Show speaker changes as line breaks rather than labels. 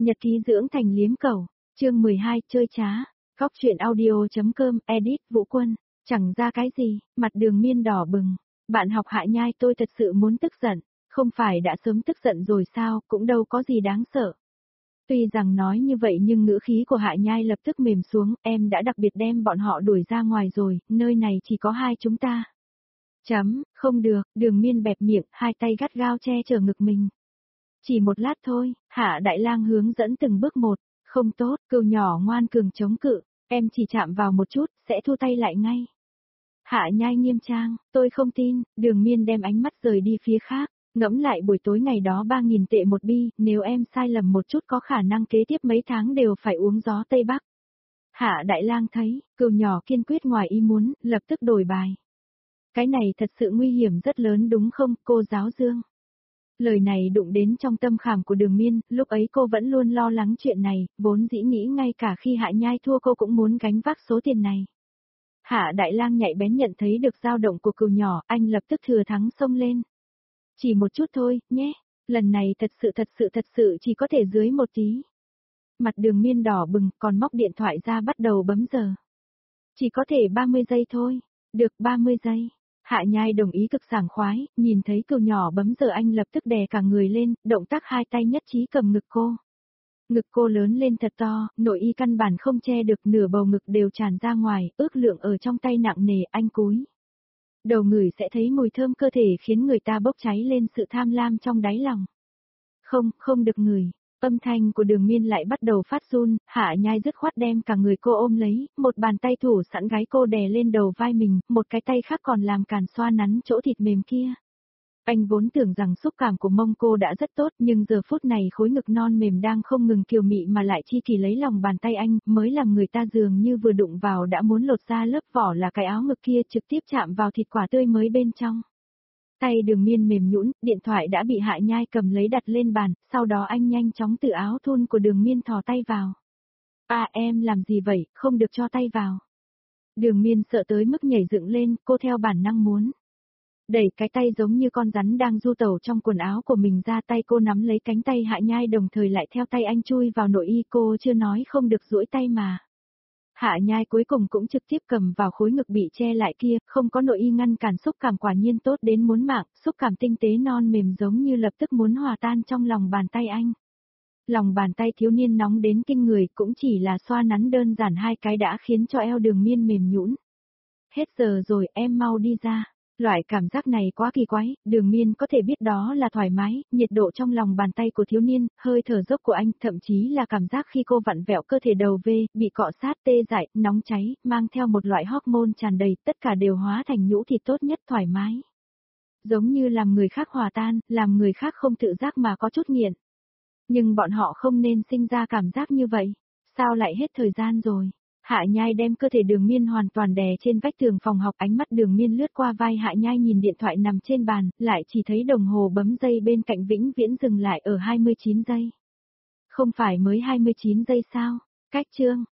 Nhật ký dưỡng thành liếm cẩu, chương 12, chơi trá, góc chuyện audio.com, edit Vũ Quân, chẳng ra cái gì, mặt Đường Miên đỏ bừng. Bạn học Hạ Nhai, tôi thật sự muốn tức giận, không phải đã sớm tức giận rồi sao, cũng đâu có gì đáng sợ. Tuy rằng nói như vậy nhưng ngữ khí của Hạ Nhai lập tức mềm xuống, em đã đặc biệt đem bọn họ đuổi ra ngoài rồi, nơi này chỉ có hai chúng ta. Không được, Đường Miên bẹp miệng, hai tay gắt gao che chở ngực mình. Chỉ một lát thôi, Hạ Đại Lang hướng dẫn từng bước một, không tốt, cừu nhỏ ngoan cường chống cự, em chỉ chạm vào một chút, sẽ thu tay lại ngay. Hạ Nhai nghiêm trang, tôi không tin, Đường Miên đem ánh mắt rời đi phía khác, ngẫm lại buổi tối ngày đó 3.000 tệ một bi, nếu em sai lầm một chút có khả năng kế tiếp mấy tháng đều phải uống gió Tây Bắc. Hạ Đại Lang thấy, cừu nhỏ kiên quyết ngoài ý muốn, lập tức đổi bài. Cái này thật sự nguy hiểm rất lớn đúng không, cô giáo Dương? Lời này đụng đến trong tâm khảm của Đường Miên, lúc ấy cô vẫn luôn lo lắng chuyện này, vốn dĩ nghĩ ngay cả khi Hạ Nhai thua cô cũng muốn gánh vác số tiền này. Hạ Đại Lang nhạy bén nhận thấy được dao động của cừu nhỏ, anh lập tức thừa thắng xông lên. Chỉ một chút thôi, nhé, lần này thật sự chỉ có thể dưới một tí. Mặt Đường Miên đỏ bừng, còn móc điện thoại ra bắt đầu bấm giờ. Chỉ có thể 30 giây thôi, được 30 giây. Hạ Nhai đồng ý cực sảng khoái, nhìn thấy cừu nhỏ bấm giờ anh lập tức đè cả người lên, động tác hai tay nhất trí cầm ngực cô. Ngực cô lớn lên thật to, nội y căn bản không che được, nửa bầu ngực đều tràn ra ngoài, ước lượng ở trong tay nặng nề, anh cúi. Đầu ngửi sẽ thấy mùi thơm cơ thể khiến người ta bốc cháy lên sự tham lam trong đáy lòng. Không được ngửi. Âm thanh của Đường Miên lại bắt đầu phát run, Hạ Nhai dứt khoát đem cả người cô ôm lấy, một bàn tay thủ sẵn gái cô đè lên đầu vai mình, một cái tay khác còn làm càn xoa nắn chỗ thịt mềm kia. Anh vốn tưởng rằng xúc cảm của mông cô đã rất tốt, nhưng giờ phút này khối ngực non mềm đang không ngừng kiều mị mà lại chi kỳ lấy lòng bàn tay anh, mới làm người ta dường như vừa đụng vào đã muốn lột ra lớp vỏ là cái áo ngực kia, trực tiếp chạm vào thịt quả tươi mới bên trong. Tay Đường Miên mềm nhũn, điện thoại đã bị Hạ Nhai cầm lấy đặt lên bàn, sau đó anh nhanh chóng từ áo thun của Đường Miên thò tay vào. Em làm gì vậy, không được cho tay vào. Đường Miên sợ tới mức nhảy dựng lên, cô theo bản năng muốn đẩy cái tay giống như con rắn đang du tẩu trong quần áo của mình ra, tay cô nắm lấy cánh tay Hạ Nhai đồng thời lại theo tay anh chui vào nội y, cô chưa nói không được duỗi tay mà. Hạ Nhai cuối cùng cũng trực tiếp cầm vào khối ngực bị che lại kia, không có nội y ngăn cản, xúc cảm quả nhiên tốt đến muốn mạng, xúc cảm tinh tế non mềm giống như lập tức muốn hòa tan trong lòng bàn tay anh. Lòng bàn tay thiếu niên nóng đến kinh người, cũng chỉ là xoa nắn đơn giản hai cái đã khiến cho eo Đường Miên mềm nhũn. Hết giờ rồi, em mau đi ra. Loại cảm giác này quá kỳ quái, Đường Miên có thể biết đó là thoải mái, nhiệt độ trong lòng bàn tay của thiếu niên, hơi thở dốc của anh, thậm chí là cảm giác khi cô vặn vẹo cơ thể đầu về, bị cọ sát tê dại, nóng cháy, mang theo một loại hormone tràn đầy, tất cả đều hóa thành nhũ thịt tốt nhất thoải mái. Giống như làm người khác hòa tan, làm người khác không tự giác mà có chút nghiện. Nhưng bọn họ không nên sinh ra cảm giác như vậy. Sao lại hết thời gian rồi? Hạ Nhai đem cơ thể Đường Miên hoàn toàn đè trên vách tường phòng học, ánh mắt Đường Miên lướt qua vai Hạ Nhai nhìn điện thoại nằm trên bàn, lại chỉ thấy đồng hồ bấm giây bên cạnh vĩnh viễn dừng lại ở 29 giây. Không phải mới 29 giây sao? Cách chương.